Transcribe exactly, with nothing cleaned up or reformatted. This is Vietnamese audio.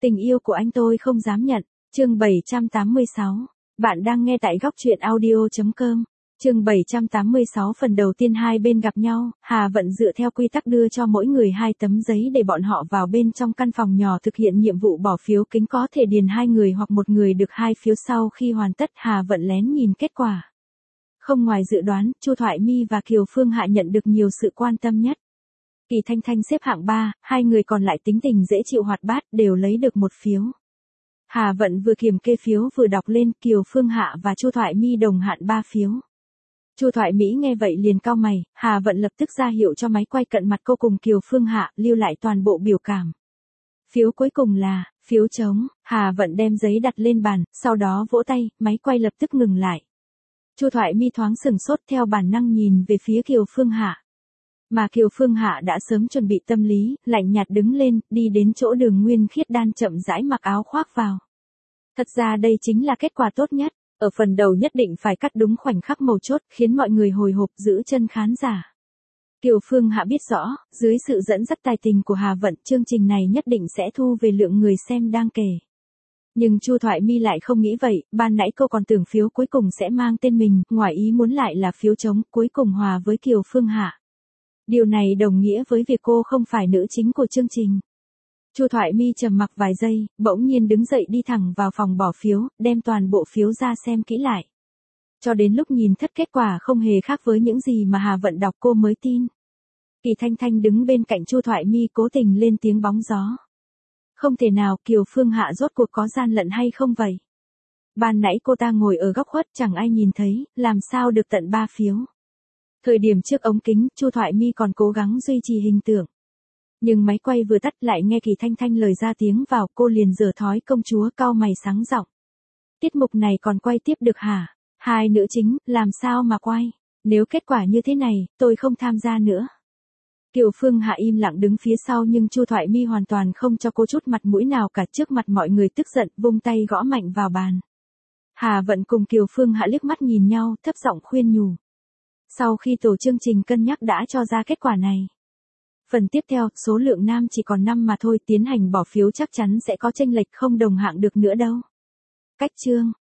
Tình yêu của anh tôi không dám nhận. Chương bảy trăm tám mươi sáu. Bạn đang nghe tại góc truyện audio chấm com. Chương bảy trăm tám mươi sáu phần đầu tiên hai bên gặp nhau, Hà Vận dựa theo quy tắc đưa cho mỗi người hai tấm giấy để bọn họ vào bên trong căn phòng nhỏ thực hiện nhiệm vụ bỏ phiếu kính, có thể điền hai người hoặc một người được hai phiếu. Sau khi hoàn tất, Hà Vận lén nhìn kết quả. Không ngoài dự đoán, Chu Thoại My và Kiều Phương Hạ nhận được nhiều sự quan tâm nhất. Kỳ Thanh Thanh xếp hạng ba, hai người còn lại tính tình dễ chịu hoạt bát, đều lấy được một phiếu. Hà Vận vừa kiểm kê phiếu vừa đọc lên, Kiều Phương Hạ và Chu Thoại My đồng hạn ba phiếu. Chu Thoại Mỹ nghe vậy liền cau mày, Hà Vận lập tức ra hiệu cho máy quay cận mặt cô cùng Kiều Phương Hạ lưu lại toàn bộ biểu cảm. Phiếu cuối cùng là phiếu trống. Hà Vận đem giấy đặt lên bàn, sau đó vỗ tay, máy quay lập tức ngừng lại. Chu Thoại My thoáng sừng sốt, theo bản năng nhìn về phía Kiều Phương Hạ. Mà Kiều Phương Hạ đã sớm chuẩn bị tâm lý, lạnh nhạt đứng lên, đi đến chỗ Đường Nguyên Khiết đan chậm rãi mặc áo khoác vào. Thật ra đây chính là kết quả tốt nhất. Ở phần đầu nhất định phải cắt đúng khoảnh khắc mấu chốt, khiến mọi người hồi hộp, giữ chân khán giả. Kiều Phương Hạ biết rõ, dưới sự dẫn dắt tài tình của Hà Vận, chương trình này nhất định sẽ thu về lượng người xem đang kể. Nhưng Chu Thoại My lại không nghĩ vậy, ban nãy cô còn tưởng phiếu cuối cùng sẽ mang tên mình, ngoài ý muốn lại là phiếu trống, cuối cùng hòa với Kiều Phương Hạ. Điều này đồng nghĩa với việc cô không phải nữ chính của chương trình. Chu Thoại My trầm mặc vài giây, bỗng nhiên đứng dậy đi thẳng vào phòng bỏ phiếu, đem toàn bộ phiếu ra xem kỹ lại. Cho đến lúc nhìn thất kết quả không hề khác với những gì mà Hà Vận đọc cô mới tin. Kỳ Thanh Thanh đứng bên cạnh Chu Thoại My cố tình lên tiếng bóng gió. Không thể nào, Kiều Phương Hạ rốt cuộc có gian lận hay không vậy? Ban nãy cô ta ngồi ở góc khuất chẳng ai nhìn thấy, làm sao được tận ba phiếu. Thời điểm trước ống kính, Chu Thoại My còn cố gắng duy trì hình tượng. Nhưng máy quay vừa tắt lại nghe Kỳ Thanh Thanh lời ra tiếng vào, cô liền giở thói công chúa, cau mày sáng giọng. Tiết mục này còn quay tiếp được hả? Hai nữ chính, làm sao mà quay? Nếu kết quả như thế này, tôi không tham gia nữa. Kiều Phương Hạ im lặng đứng phía sau, nhưng Chu Thoại My hoàn toàn không cho cô chút mặt mũi nào cả, trước mặt mọi người tức giận, vung tay gõ mạnh vào bàn. Hà Vận cùng Kiều Phương Hạ liếc mắt nhìn nhau, thấp giọng khuyên nhủ. Sau khi tổ chương trình cân nhắc đã cho ra kết quả này. Phần tiếp theo, số lượng nam chỉ còn năm mà thôi, tiến hành bỏ phiếu chắc chắn sẽ có chênh lệch, không đồng hạng được nữa đâu. Cách chương.